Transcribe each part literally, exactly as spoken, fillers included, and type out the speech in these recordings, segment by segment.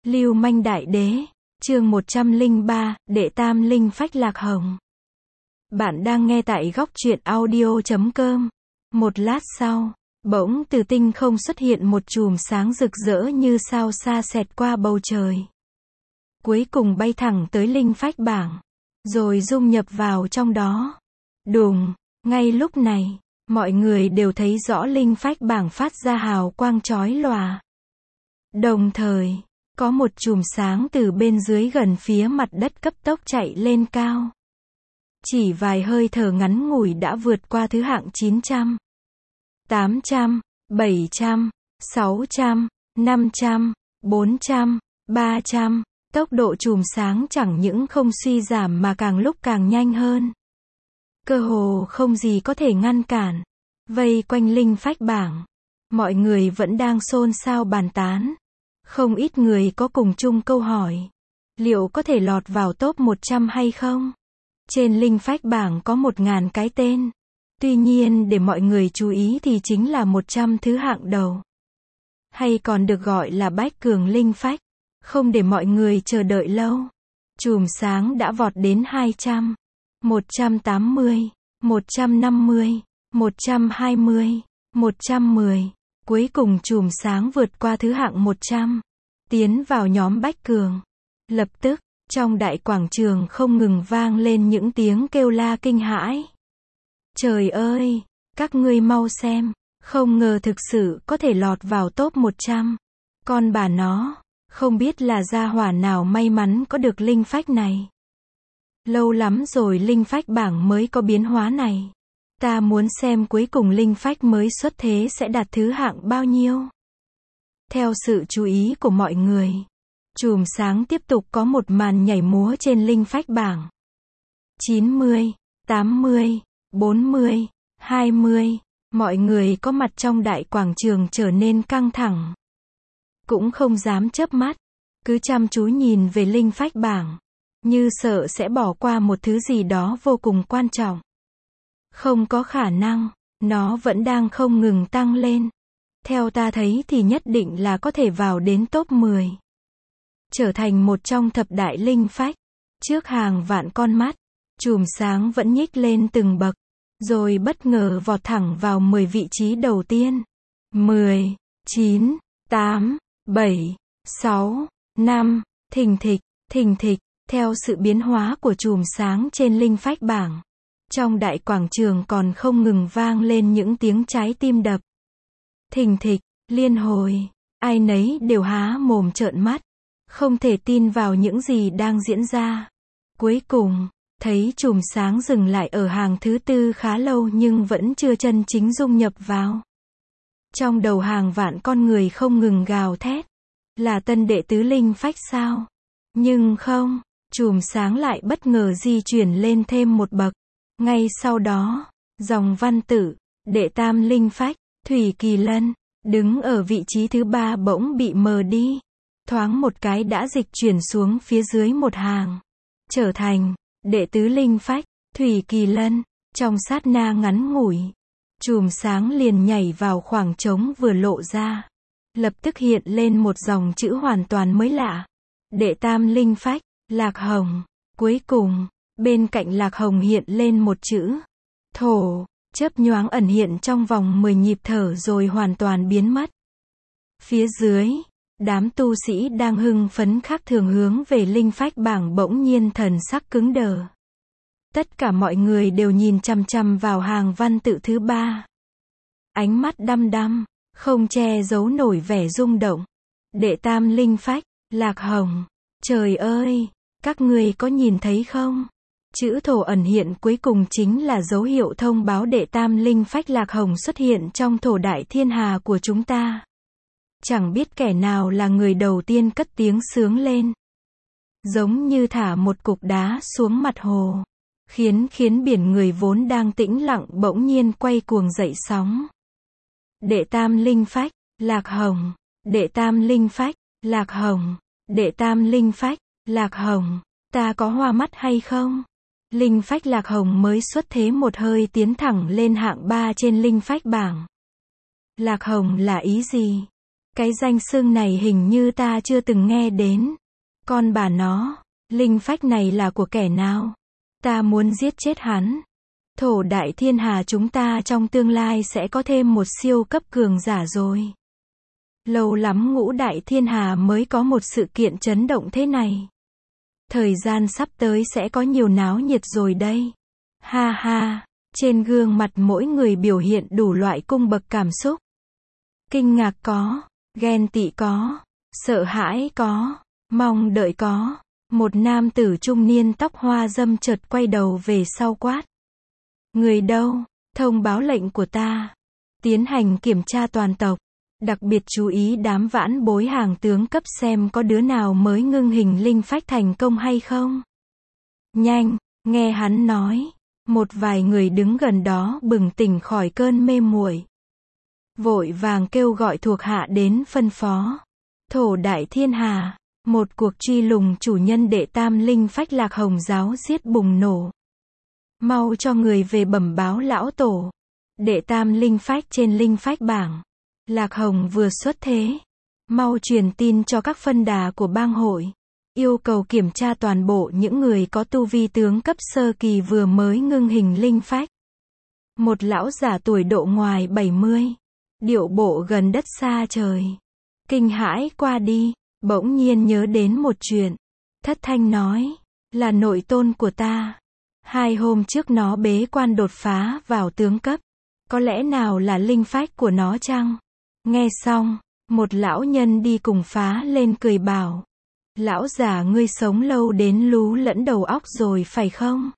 Lưu manh đại đế, chương một trăm lẻ ba, đệ tam linh phách lạc hồng. Bạn đang nghe tại góc truyện audio chấm com. Một lát sau, bỗng từ tinh không xuất hiện một chùm sáng rực rỡ như sao xa xẹt qua bầu trời. Cuối cùng bay thẳng tới linh phách bảng, rồi dung nhập vào trong đó. Đùng, ngay lúc này, mọi người đều thấy rõ linh phách bảng phát ra hào quang chói lòa. Đồng thời, có một chùm sáng từ bên dưới gần phía mặt đất cấp tốc chạy lên cao. Chỉ vài hơi thở ngắn ngủi đã vượt qua thứ hạng chín trăm, tám trăm, bảy trăm, sáu trăm, năm trăm, bốn trăm, ba trăm. Tốc độ chùm sáng chẳng những không suy giảm mà càng lúc càng nhanh hơn. Cơ hồ không gì có thể ngăn cản. Vây quanh linh phách bảng, mọi người vẫn đang xôn xao bàn tán. Không ít người có cùng chung câu hỏi. Liệu có thể lọt vào top một trăm hay không? Trên linh phách bảng có một ngàn cái tên. Tuy nhiên để mọi người chú ý thì chính là một trăm thứ hạng đầu. Hay còn được gọi là bách cường linh phách. Không để mọi người chờ đợi lâu. Chùm sáng đã vọt đến hai trăm, một trăm tám mươi, một trăm năm mươi, một trăm hai mươi, một trăm mười. Cuối cùng chùm sáng vượt qua thứ hạng một trăm, tiến vào nhóm bách cường. Lập tức, trong đại quảng trường không ngừng vang lên những tiếng kêu la kinh hãi. Trời ơi, các ngươi mau xem, không ngờ thực sự có thể lọt vào top một trăm. Con bà nó, không biết là gia hỏa nào may mắn có được linh phách này. Lâu lắm rồi linh phách bảng mới có biến hóa này. Ta muốn xem cuối cùng linh phách mới xuất thế sẽ đạt thứ hạng bao nhiêu. Theo sự chú ý của mọi người, chùm sáng tiếp tục có một màn nhảy múa trên linh phách bảng. chín mươi, tám mươi, bốn mươi, hai mươi, mọi người có mặt trong đại quảng trường trở nên căng thẳng. Cũng không dám chớp mắt, cứ chăm chú nhìn về linh phách bảng, như sợ sẽ bỏ qua một thứ gì đó vô cùng quan trọng. Không có khả năng, nó vẫn đang không ngừng tăng lên. Theo ta thấy thì nhất định là có thể vào đến top mười. Trở thành một trong thập đại linh phách. Trước hàng vạn con mắt, chùm sáng vẫn nhích lên từng bậc, rồi bất ngờ vọt thẳng vào mười vị trí đầu tiên. mười, chín, tám, bảy, sáu, năm, thình thịch, thình thịch, theo sự biến hóa của chùm sáng trên linh phách bảng. Trong đại quảng trường còn không ngừng vang lên những tiếng trái tim đập. Thình thịch, liên hồi, ai nấy đều há mồm trợn mắt, không thể tin vào những gì đang diễn ra. Cuối cùng, thấy chùm sáng dừng lại ở hàng thứ tư khá lâu nhưng vẫn chưa chân chính dung nhập vào. Trong đầu hàng vạn con người không ngừng gào thét. Là tân đệ tứ linh phách sao? Nhưng không, chùm sáng lại bất ngờ di chuyển lên thêm một bậc. Ngay sau đó, dòng văn tự, đệ tam linh phách, Thủy Kỳ Lân, đứng ở vị trí thứ ba bỗng bị mờ đi. Thoáng một cái đã dịch chuyển xuống phía dưới một hàng. Trở thành, đệ tứ linh phách, Thủy Kỳ Lân. Trong sát na ngắn ngủi, chùm sáng liền nhảy vào khoảng trống vừa lộ ra. Lập tức hiện lên một dòng chữ hoàn toàn mới lạ. Đệ tam linh phách, lạc hồng. Cuối cùng, bên cạnh lạc hồng hiện lên một chữ thổ, chớp nhoáng ẩn hiện trong vòng mười nhịp thở rồi hoàn toàn biến mất. Phía dưới, đám tu sĩ đang hưng phấn khác thường hướng về linh phách bảng bỗng nhiên thần sắc cứng đờ. Tất cả mọi người đều nhìn chằm chằm vào hàng văn tự thứ ba. Ánh mắt đăm đăm, không che giấu nổi vẻ rung động. Đệ tam linh phách, lạc hồng. Trời ơi, các ngươi có nhìn thấy không? Chữ thổ ẩn hiện cuối cùng chính là dấu hiệu thông báo đệ tam linh phách lạc hồng xuất hiện trong thổ đại thiên hà của chúng ta. Chẳng biết kẻ nào là người đầu tiên cất tiếng sướng lên. Giống như thả một cục đá xuống mặt hồ. Khiến khiến biển người vốn đang tĩnh lặng bỗng nhiên quay cuồng dậy sóng. Đệ tam linh phách, lạc hồng. Đệ tam linh phách, lạc hồng. Đệ tam linh phách, lạc hồng. Ta có hoa mắt hay không? Linh phách lạc hồng mới xuất thế một hơi tiến thẳng lên hạng ba trên linh phách bảng. Lạc hồng là ý gì? Cái danh xưng này hình như ta chưa từng nghe đến. Con bà nó, linh phách này là của kẻ nào? Ta muốn giết chết hắn. Thổ đại thiên hà chúng ta trong tương lai sẽ có thêm một siêu cấp cường giả rồi. Lâu lắm ngũ đại thiên hà mới có một sự kiện chấn động thế này. Thời gian sắp tới sẽ có nhiều náo nhiệt rồi đây. Ha ha, trên gương mặt mỗi người biểu hiện đủ loại cung bậc cảm xúc. Kinh ngạc có, ghen tị có, sợ hãi có, mong đợi có. Một nam tử trung niên tóc hoa râm chợt quay đầu về sau quát. Người đâu? Thông báo lệnh của ta. Tiến hành kiểm tra toàn tộc. Đặc biệt chú ý đám vãn bối hàng tướng cấp xem có đứa nào mới ngưng hình linh phách thành công hay không. Nhanh, nghe hắn nói. Một vài người đứng gần đó bừng tỉnh khỏi cơn mê muội. Vội vàng kêu gọi thuộc hạ đến phân phó. Thổ đại thiên hà. Một cuộc truy lùng chủ nhân đệ tam linh phách Lạc Hồng giáo giết bùng nổ. Mau cho người về bẩm báo lão tổ. Đệ tam linh phách trên linh phách bảng. Lạc Hồng vừa xuất thế. Mau truyền tin cho các phân đà của bang hội. Yêu cầu kiểm tra toàn bộ những người có tu vi tướng cấp sơ kỳ vừa mới ngưng hình linh phách. Một lão giả tuổi độ ngoài bảy mươi. Điệu bộ gần đất xa trời. Kinh hãi qua đi. Bỗng nhiên nhớ đến một chuyện. Thất thanh nói. Là nội tôn của ta. Hai hôm trước nó bế quan đột phá vào tướng cấp. Có lẽ nào là linh phách của nó chăng? Nghe xong, một lão nhân đi cùng phá lên cười bảo. Lão già ngươi sống lâu đến lú lẫn đầu óc rồi phải không?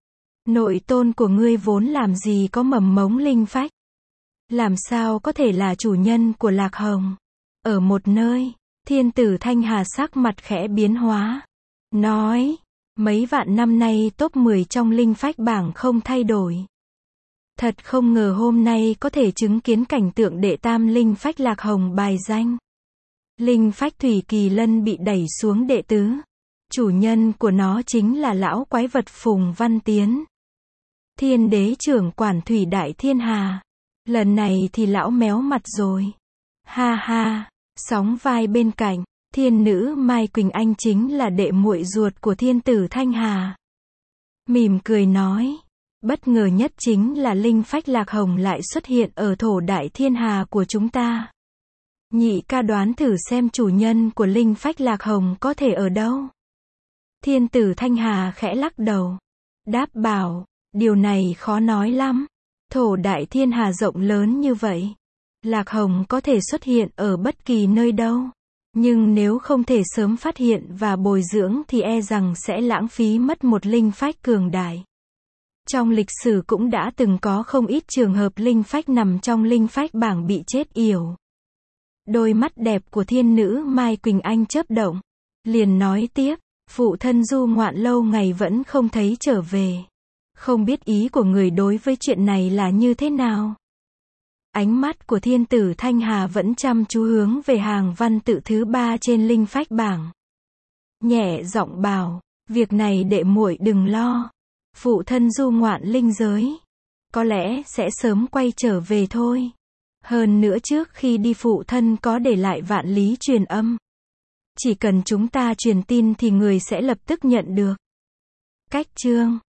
Nội tôn của ngươi vốn làm gì có mầm mống linh phách? Làm sao có thể là chủ nhân của Lạc Hồng? Ở một nơi, thiên tử Thanh Hà sắc mặt khẽ biến hóa. Nói, mấy vạn năm nay top mười trong linh phách bảng không thay đổi. Thật không ngờ hôm nay có thể chứng kiến cảnh tượng đệ tam linh phách Lạc Hồng bài danh. Linh phách Thủy Kỳ Lân bị đẩy xuống đệ tứ. Chủ nhân của nó chính là lão quái vật Phùng Văn Tiến. Thiên đế trưởng quản Thủy Đại Thiên Hà. Lần này thì lão méo mặt rồi. Ha ha, sóng vai bên cạnh, thiên nữ Mai Quỳnh Anh chính là đệ muội ruột của thiên tử Thanh Hà. Mỉm cười nói. Bất ngờ nhất chính là linh phách Lạc Hồng lại xuất hiện ở thổ đại thiên hà của chúng ta. Nhị ca đoán thử xem chủ nhân của linh phách Lạc Hồng có thể ở đâu. Thiên tử Thanh Hà khẽ lắc đầu. Đáp bảo, điều này khó nói lắm. Thổ đại thiên hà rộng lớn như vậy. Lạc Hồng có thể xuất hiện ở bất kỳ nơi đâu. Nhưng nếu không thể sớm phát hiện và bồi dưỡng thì e rằng sẽ lãng phí mất một linh phách cường đại. Trong lịch sử cũng đã từng có không ít trường hợp linh phách nằm trong linh phách bảng bị chết yểu. Đôi mắt đẹp của thiên nữ Mai Quỳnh Anh chớp động. Liền nói tiếp, phụ thân du ngoạn lâu ngày vẫn không thấy trở về. Không biết ý của người đối với chuyện này là như thế nào. Ánh mắt của thiên tử Thanh Hà vẫn chăm chú hướng về hàng văn tự thứ ba trên linh phách bảng. Nhẹ giọng bảo, việc này đệ muội đừng lo. Phụ thân du ngoạn linh giới. Có lẽ sẽ sớm quay trở về thôi. Hơn nữa trước khi đi phụ thân có để lại vạn lý truyền âm. Chỉ cần chúng ta truyền tin thì người sẽ lập tức nhận được. Cách chương